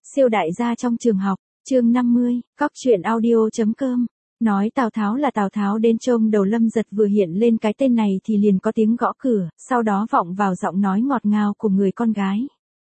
Siêu đại gia trong trường học, chương 50, cóc truyện audio.com. Nói Tào Tháo là Tào Tháo đến trông đầu Lâm Giật vừa hiện lên cái tên này thì liền có tiếng gõ cửa, sau đó vọng vào giọng nói ngọt ngào của người con gái.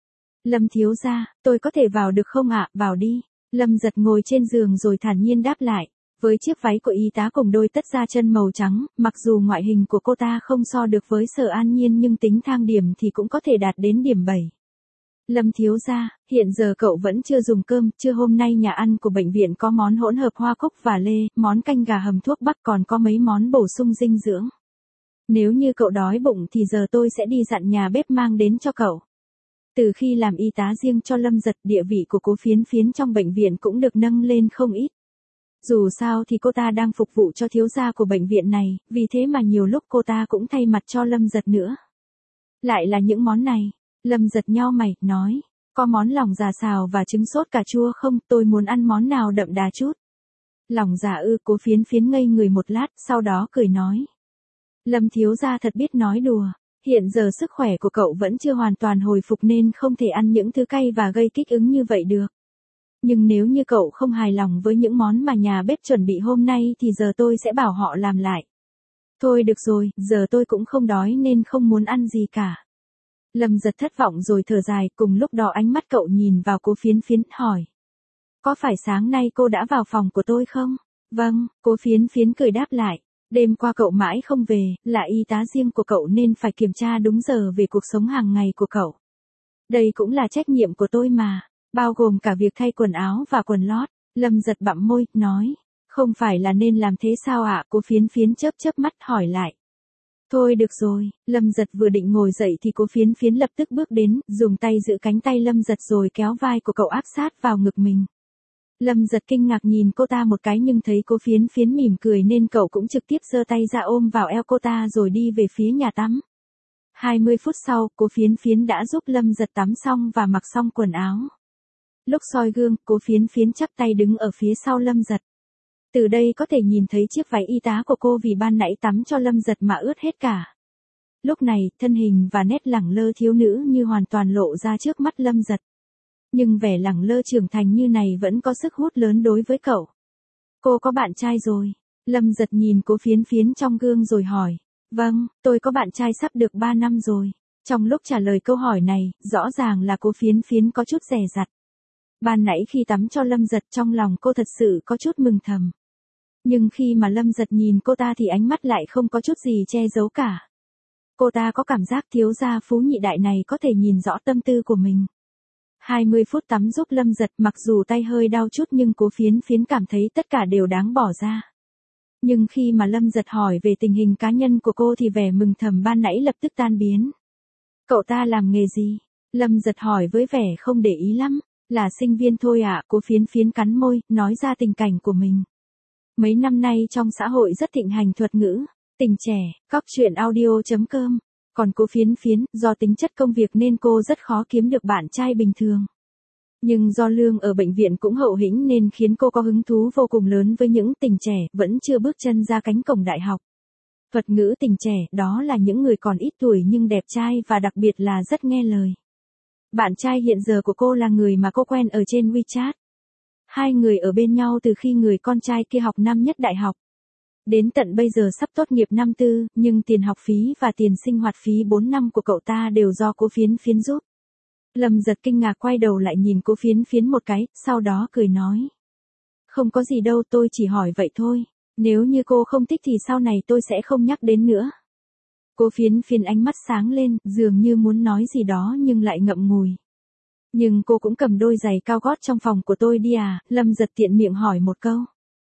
Lâm thiếu gia, tôi có thể vào được không ạ? Vào đi. Lâm Giật ngồi trên giường rồi thản nhiên đáp lại. Với chiếc váy của y tá cùng đôi tất da chân màu trắng, mặc dù ngoại hình của cô ta không so được với Sở An Nhiên nhưng tính thang điểm thì cũng có thể đạt đến điểm 7. Lâm thiếu gia, hiện giờ cậu vẫn chưa dùng cơm, trưa hôm nay nhà ăn của bệnh viện có món hỗn hợp hoa cúc và lê, món canh gà hầm thuốc bắc còn có mấy món bổ sung dinh dưỡng. Nếu như cậu đói bụng thì giờ tôi sẽ đi dặn nhà bếp mang đến cho cậu. Từ khi làm y tá riêng cho Lâm Giật, địa vị của cô Phiến Phiến trong bệnh viện cũng được nâng lên không ít. Dù sao thì cô ta đang phục vụ cho thiếu gia của bệnh viện này, vì thế mà nhiều lúc cô ta cũng thay mặt cho Lâm Giật nữa. Lại là những món này. Lâm Giật nhao mày, nói, có món lòng già xào và trứng sốt cà chua không, tôi muốn ăn món nào đậm đà chút. Lòng già ư? Cô Phiến Phiến ngây người một lát, sau đó cười nói. Lâm thiếu gia thật biết nói đùa, hiện giờ sức khỏe của cậu vẫn chưa hoàn toàn hồi phục nên không thể ăn những thứ cay và gây kích ứng như vậy được. Nhưng nếu như cậu không hài lòng với những món mà nhà bếp chuẩn bị hôm nay thì giờ tôi sẽ bảo họ làm lại. Thôi được rồi, giờ tôi cũng không đói nên không muốn ăn gì cả. Lâm Giật thất vọng rồi thở dài, cùng lúc đó ánh mắt cậu nhìn vào cô Phiến Phiến, hỏi. Có phải sáng nay cô đã vào phòng của tôi không? Vâng, cô Phiến Phiến cười đáp lại. Đêm qua cậu mãi không về, là y tá riêng của cậu nên phải kiểm tra đúng giờ về cuộc sống hàng ngày của cậu. Đây cũng là trách nhiệm của tôi mà, bao gồm cả việc thay quần áo và quần lót. Lâm Giật bặm môi, nói. Không phải là nên làm thế sao ạ? Cô Phiến Phiến chớp chớp mắt hỏi lại. Thôi được rồi, Lâm Giật vừa định ngồi dậy thì cô Phiến Phiến lập tức bước đến, dùng tay giữ cánh tay Lâm Giật rồi kéo vai của cậu áp sát vào ngực mình. Lâm Giật kinh ngạc nhìn cô ta một cái nhưng thấy cô Phiến Phiến mỉm cười nên cậu cũng trực tiếp giơ tay ra ôm vào eo cô ta rồi đi về phía nhà tắm. 20 phút sau, cô Phiến Phiến đã giúp Lâm Giật tắm xong và mặc xong quần áo. Lúc soi gương, cô Phiến Phiến chắp tay đứng ở phía sau Lâm Giật. Từ đây có thể nhìn thấy chiếc váy y tá của cô vì ban nãy tắm cho Lâm Giật mà ướt hết cả. Lúc này, thân hình và nét lẳng lơ thiếu nữ như hoàn toàn lộ ra trước mắt Lâm Giật. Nhưng vẻ lẳng lơ trưởng thành như này vẫn có sức hút lớn đối với cậu. Cô có bạn trai rồi? Lâm Giật nhìn cô Phiến Phiến trong gương rồi hỏi. Vâng, tôi có bạn trai sắp được 3 năm rồi. Trong lúc trả lời câu hỏi này, rõ ràng là cô Phiến Phiến có chút dè dặt. Ban nãy khi tắm cho Lâm Giật trong lòng cô thật sự có chút mừng thầm. Nhưng khi mà Lâm Giật nhìn cô ta thì ánh mắt lại không có chút gì che giấu cả. Cô ta có cảm giác thiếu gia phú nhị đại này có thể nhìn rõ tâm tư của mình. 20 phút tắm giúp Lâm Giật, mặc dù tay hơi đau chút nhưng cô Phiến Phiến cảm thấy tất cả đều đáng bỏ ra. Nhưng khi mà Lâm Giật hỏi về tình hình cá nhân của cô thì vẻ mừng thầm ban nãy lập tức tan biến. Cậu ta làm nghề gì? Lâm Giật hỏi với vẻ không để ý lắm. Là sinh viên thôi ạ. Cô Phiến Phiến cắn môi, nói ra tình cảnh của mình. Mấy năm nay trong xã hội rất thịnh hành thuật ngữ, tình trẻ, cóc truyện audio.com. Còn cô Phiến Phiến, do tính chất công việc nên cô rất khó kiếm được bạn trai bình thường. Nhưng do lương ở bệnh viện cũng hậu hĩnh nên khiến cô có hứng thú vô cùng lớn với những tình trẻ vẫn chưa bước chân ra cánh cổng đại học. Thuật ngữ tình trẻ đó là những người còn ít tuổi nhưng đẹp trai và đặc biệt là rất nghe lời. Bạn trai hiện giờ của cô là người mà cô quen ở trên WeChat. Hai người ở bên nhau từ khi người con trai kia học năm nhất đại học. Đến tận bây giờ sắp tốt nghiệp năm tư, nhưng tiền học phí và tiền sinh hoạt phí 4 năm của cậu ta đều do cô Phiến Phiến giúp. Lâm Giật kinh ngạc quay đầu lại nhìn cô Phiến Phiến một cái, sau đó cười nói. Không có gì đâu, tôi chỉ hỏi vậy thôi. Nếu như cô không thích thì sau này tôi sẽ không nhắc đến nữa. Cô Phiến Phiến ánh mắt sáng lên, dường như muốn nói gì đó nhưng lại ngậm ngùi. Nhưng cô cũng cầm đôi giày cao gót trong phòng của tôi đi à? Lâm Giật tiện miệng hỏi một câu.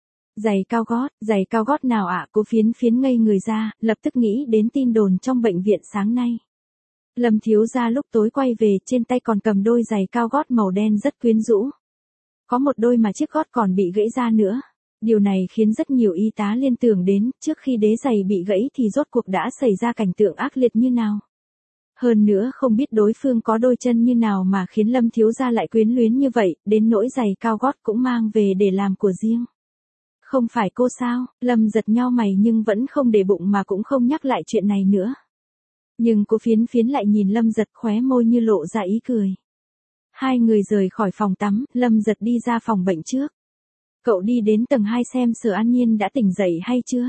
Giày cao gót nào ạ? Cô Phiến Phiến ngây người ra, lập tức nghĩ đến tin đồn trong bệnh viện sáng nay. Lâm thiếu gia lúc tối quay về trên tay còn cầm đôi giày cao gót màu đen rất quyến rũ. Có một đôi mà chiếc gót còn bị gãy ra nữa. Điều này khiến rất nhiều y tá liên tưởng đến trước khi đế giày bị gãy thì rốt cuộc đã xảy ra cảnh tượng ác liệt như nào. Hơn nữa không biết đối phương có đôi chân như nào mà khiến Lâm thiếu gia lại quyến luyến như vậy, đến nỗi giày cao gót cũng mang về để làm của riêng. Không phải cô sao? Lâm Giật nhao mày nhưng vẫn không để bụng mà cũng không nhắc lại chuyện này nữa. Nhưng cô Phiến Phiến lại nhìn Lâm Giật, khóe môi như lộ ra ý cười. Hai người rời khỏi phòng tắm, Lâm Giật đi ra phòng bệnh trước. Cậu đi đến tầng 2 xem Sở An Nhiên đã tỉnh dậy hay chưa.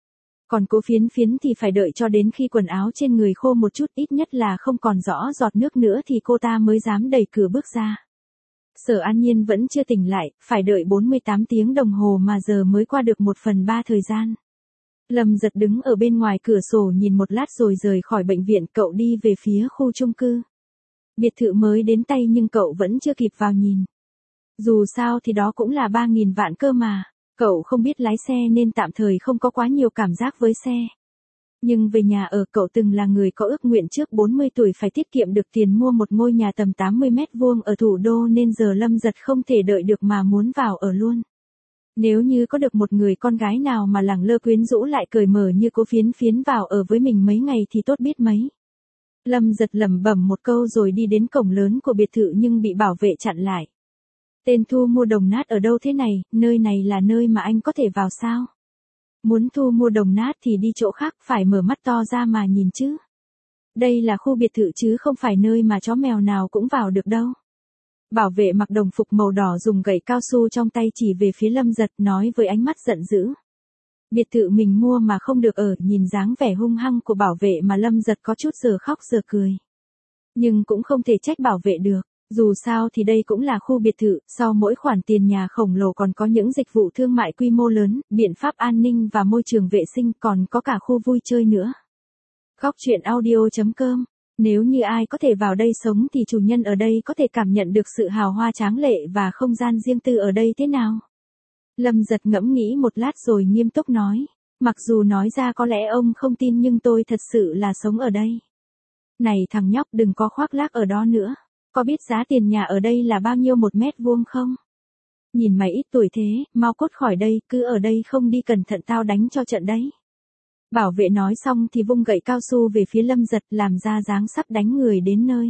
Còn Cố Phiến Phiến thì phải đợi cho đến khi quần áo trên người khô một chút, ít nhất là không còn rõ giọt nước nữa thì cô ta mới dám đẩy cửa bước ra. Sở An Nhiên vẫn chưa tỉnh lại, phải đợi 48 tiếng đồng hồ mà giờ mới qua được 1/3 thời gian. Lâm Giật đứng ở bên ngoài cửa sổ nhìn một lát rồi rời khỏi bệnh viện, cậu đi về phía khu chung cư. Biệt thự mới đến tay nhưng cậu vẫn chưa kịp vào nhìn. Dù sao thì đó cũng là 3.000 vạn cơ mà. Cậu không biết lái xe nên tạm thời không có quá nhiều cảm giác với xe. Nhưng về nhà ở, cậu từng là người có ước nguyện trước 40 tuổi phải tiết kiệm được tiền mua một ngôi nhà tầm 80 mét vuông ở thủ đô, nên giờ Lâm Giật không thể đợi được mà muốn vào ở luôn. Nếu như có được một người con gái nào mà lẳng lơ quyến rũ lại cởi mở như Cố Phiến Phiến vào ở với mình mấy ngày thì tốt biết mấy. Lâm Giật lẩm bẩm một câu rồi đi đến cổng lớn của biệt thự nhưng bị bảo vệ chặn lại. Tên thu mua đồng nát ở đâu thế này, nơi này là nơi mà anh có thể vào sao? Muốn thu mua đồng nát thì đi chỗ khác, phải mở mắt to ra mà nhìn chứ. Đây là khu biệt thự chứ không phải nơi mà chó mèo nào cũng vào được đâu. Bảo vệ mặc đồng phục màu đỏ dùng gậy cao su trong tay chỉ về phía Lâm Giật, nói với ánh mắt giận dữ. Biệt thự mình mua mà không được ở, nhìn dáng vẻ hung hăng của bảo vệ mà Lâm Giật có chút giờ khóc giờ cười. Nhưng cũng không thể trách bảo vệ được. Dù sao thì đây cũng là khu biệt thự, sau mỗi khoản tiền nhà khổng lồ còn có những dịch vụ thương mại quy mô lớn, biện pháp an ninh và môi trường vệ sinh, còn có cả khu vui chơi nữa. Góc truyện audio.com. Nếu như ai có thể vào đây sống thì chủ nhân ở đây có thể cảm nhận được sự hào hoa tráng lệ và không gian riêng tư ở đây thế nào. Lâm Giật ngẫm nghĩ một lát rồi nghiêm túc nói. Mặc dù nói ra có lẽ ông không tin nhưng tôi thật sự là sống ở đây. Này thằng nhóc, đừng có khoác lác ở đó nữa. Có biết giá tiền nhà ở đây là bao nhiêu 1 mét vuông không? Nhìn mày ít tuổi thế, mau cút khỏi đây, cứ ở đây không đi cẩn thận tao đánh cho trận đấy. Bảo vệ nói xong thì vung gậy cao su về phía Lâm Giật, làm ra dáng sắp đánh người đến nơi.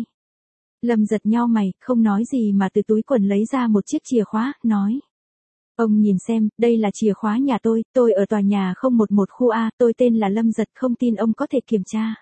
Lâm Giật nhau mày, không nói gì mà từ túi quần lấy ra một chiếc chìa khóa, nói. Ông nhìn xem, đây là chìa khóa nhà tôi ở tòa nhà 011 khu A, tôi tên là Lâm Giật, không tin ông có thể kiểm tra.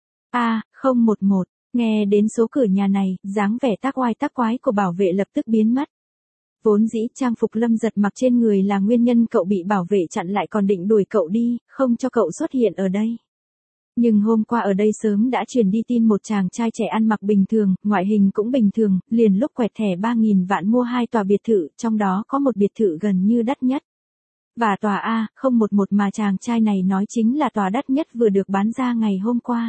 A, 011. Nghe đến số cửa nhà này, dáng vẻ tác oai tác quái của bảo vệ lập tức biến mất. Vốn dĩ trang phục Lâm Giật mặc trên người là nguyên nhân cậu bị bảo vệ chặn lại, còn định đuổi cậu đi, không cho cậu xuất hiện ở đây. Nhưng hôm qua ở đây sớm đã truyền đi tin một chàng trai trẻ ăn mặc bình thường, ngoại hình cũng bình thường, liền lúc quẹt thẻ 3.000 vạn mua 2 tòa biệt thự, trong đó có một biệt thự gần như đắt nhất. Và tòa A011 mà chàng trai này nói chính là tòa đắt nhất vừa được bán ra ngày hôm qua.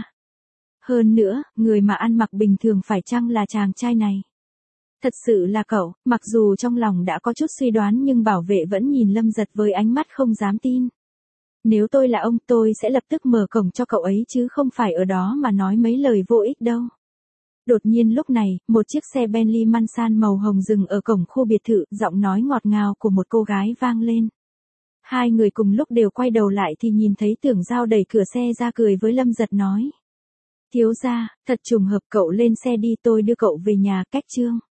Hơn nữa, người mà ăn mặc bình thường phải chăng là chàng trai này? Thật sự là cậu, mặc dù trong lòng đã có chút suy đoán nhưng bảo vệ vẫn nhìn Lâm Giật với ánh mắt không dám tin. Nếu tôi là ông, tôi sẽ lập tức mở cổng cho cậu ấy chứ không phải ở đó mà nói mấy lời vô ích đâu. Đột nhiên lúc này, một chiếc xe Bentley Mansan màu hồng dừng ở cổng khu biệt thự, giọng nói ngọt ngào của một cô gái vang lên. Hai người cùng lúc đều quay đầu lại thì nhìn thấy Tưởng Giao đẩy cửa xe ra cười với Lâm Giật nói. Thiếu gia, thật trùng hợp, cậu lên xe đi, tôi đưa cậu về nhà. Cách chương.